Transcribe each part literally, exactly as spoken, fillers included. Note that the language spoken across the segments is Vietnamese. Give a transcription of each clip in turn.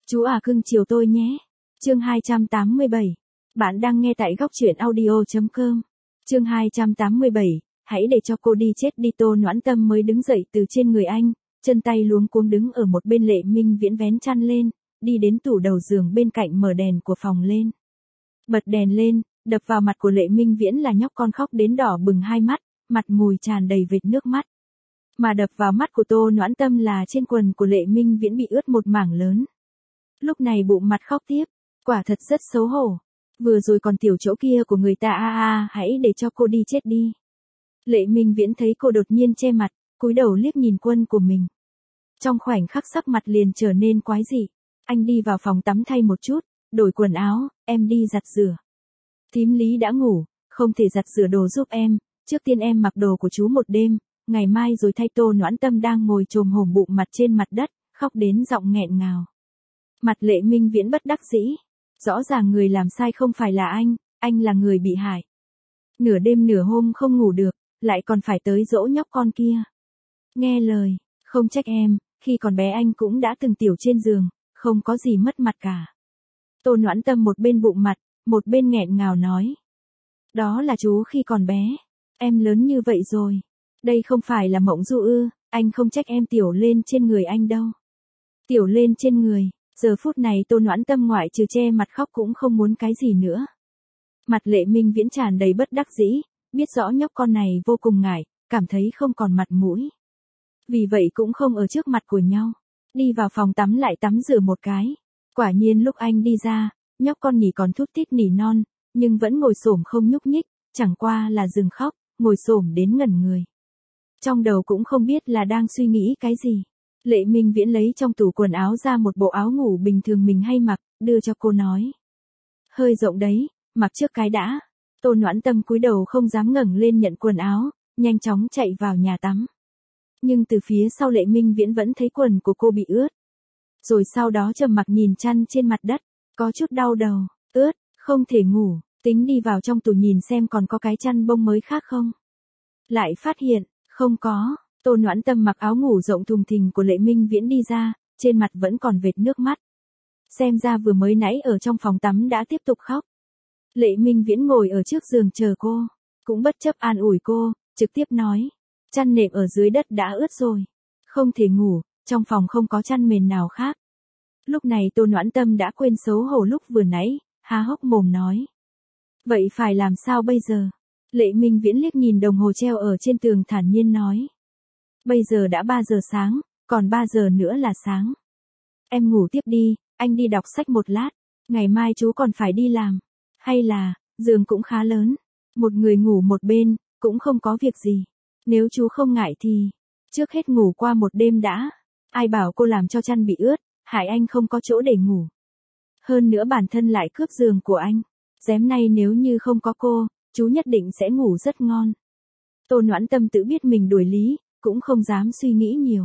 Chú à cưng chiều tôi nhé. Chương hai trăm tám mươi bảy. Bạn đang nghe tại góc truyện audio chấm com. Chương hai trăm tám mươi bảy. Hãy để cho cô đi chết đi. Tô Noãn Tâm mới đứng dậy từ trên người anh, chân tay luống cuống đứng ở một bên. Lệ Minh Viễn vén chăn lên, đi đến tủ đầu giường bên cạnh mở đèn của phòng lên. Bật đèn lên, đập vào mặt của Lệ Minh Viễn là nhóc con khóc đến đỏ bừng hai mắt, mặt mùi tràn đầy vệt nước mắt. Mà đập vào mắt của Tô Noãn Tâm là trên quần của Lệ Minh Viễn bị ướt một mảng lớn. Lúc này bụng mặt khóc tiếp, quả thật rất xấu hổ. Vừa rồi còn tiểu chỗ kia của người ta a à, a à, hãy để cho cô đi chết đi. Lệ Minh Viễn thấy cô đột nhiên che mặt, cúi đầu liếc nhìn quân của mình. Trong khoảnh khắc sắc mặt liền trở nên quái dị. Anh đi vào phòng tắm thay một chút, đổi quần áo, em đi giặt rửa. Thím Lý đã ngủ, không thể giặt rửa đồ giúp em, trước tiên em mặc đồ của chú một đêm, ngày mai rồi thay. Tô Noãn Tâm đang ngồi chồm hổm bụng mặt trên mặt đất, khóc đến giọng nghẹn ngào. Mặt Lệ Minh Viễn bất đắc dĩ. Rõ ràng người làm sai không phải là anh, anh là người bị hại. Nửa đêm nửa hôm không ngủ được, lại còn phải tới dỗ nhóc con kia. Nghe lời, không trách em, khi còn bé anh cũng đã từng tiểu trên giường, không có gì mất mặt cả. Tô Noãn Tâm một bên bụng mặt, một bên nghẹn ngào nói. Đó là chú khi còn bé, em lớn như vậy rồi. Đây không phải là mộng du ư, anh không trách em tiểu lên trên người anh đâu. Tiểu lên trên người. Giờ phút này Tô Noãn Tâm ngoại trừ che mặt khóc cũng không muốn cái gì nữa. Mặt Lệ Minh Viễn tràn đầy bất đắc dĩ, biết rõ nhóc con này vô cùng ngại, cảm thấy không còn mặt mũi. Vì vậy cũng không ở trước mặt của nhau. Đi vào phòng tắm lại tắm rửa một cái. Quả nhiên lúc anh đi ra, nhóc con nhỉ còn thút thít nỉ non, nhưng vẫn ngồi xổm không nhúc nhích, chẳng qua là dừng khóc, ngồi xổm đến ngẩn người. Trong đầu cũng không biết là đang suy nghĩ cái gì. Lệ Minh Viễn lấy trong tủ quần áo ra một bộ áo ngủ bình thường mình hay mặc, đưa cho cô nói. Hơi rộng đấy, mặc trước cái đã. Tô Noãn Tâm cúi đầu không dám ngẩng lên nhận quần áo, nhanh chóng chạy vào nhà tắm. Nhưng từ phía sau Lệ Minh Viễn vẫn thấy quần của cô bị ướt. Rồi sau đó trầm mặc nhìn chăn trên mặt đất, có chút đau đầu, ướt, không thể ngủ, tính đi vào trong tủ nhìn xem còn có cái chăn bông mới khác không. Lại phát hiện, không có. Tô Noãn Tâm mặc áo ngủ rộng thùng thình của Lệ Minh Viễn đi ra, trên mặt vẫn còn vệt nước mắt. Xem ra vừa mới nãy ở trong phòng tắm đã tiếp tục khóc. Lệ Minh Viễn ngồi ở trước giường chờ cô, cũng bất chấp an ủi cô, trực tiếp nói. Chăn nệm ở dưới đất đã ướt rồi. Không thể ngủ, trong phòng không có chăn mền nào khác. Lúc này Tô Noãn Tâm đã quên xấu hổ lúc vừa nãy, há hốc mồm nói. Vậy phải làm sao bây giờ? Lệ Minh Viễn liếc nhìn đồng hồ treo ở trên tường thản nhiên nói. Bây giờ đã ba giờ sáng, còn ba giờ nữa là sáng. Em ngủ tiếp đi, anh đi đọc sách một lát, ngày mai chú còn phải đi làm. Hay là, giường cũng khá lớn, một người ngủ một bên, cũng không có việc gì. Nếu chú không ngại thì, trước hết ngủ qua một đêm đã. Ai bảo cô làm cho chăn bị ướt, hại anh không có chỗ để ngủ. Hơn nữa bản thân lại cướp giường của anh. Dém nay nếu như không có cô, chú nhất định sẽ ngủ rất ngon. Tô Noãn Tâm tự biết mình đuổi lý, cũng không dám suy nghĩ nhiều.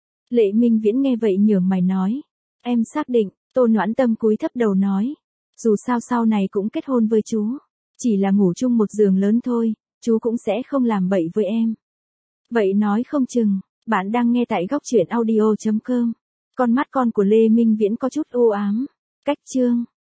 Lệ Minh Viễn nghe vậy nhướng mày nói. Em xác định. Tô Noãn Tâm cúi thấp đầu nói. Dù sao sau này cũng kết hôn với chú. Chỉ là ngủ chung một giường lớn thôi, chú cũng sẽ không làm bậy với em. Vậy nói không chừng, bạn đang nghe tại góc truyện audio chấm com. Con mắt con của Lệ Minh Viễn có chút u ám. Cách chương.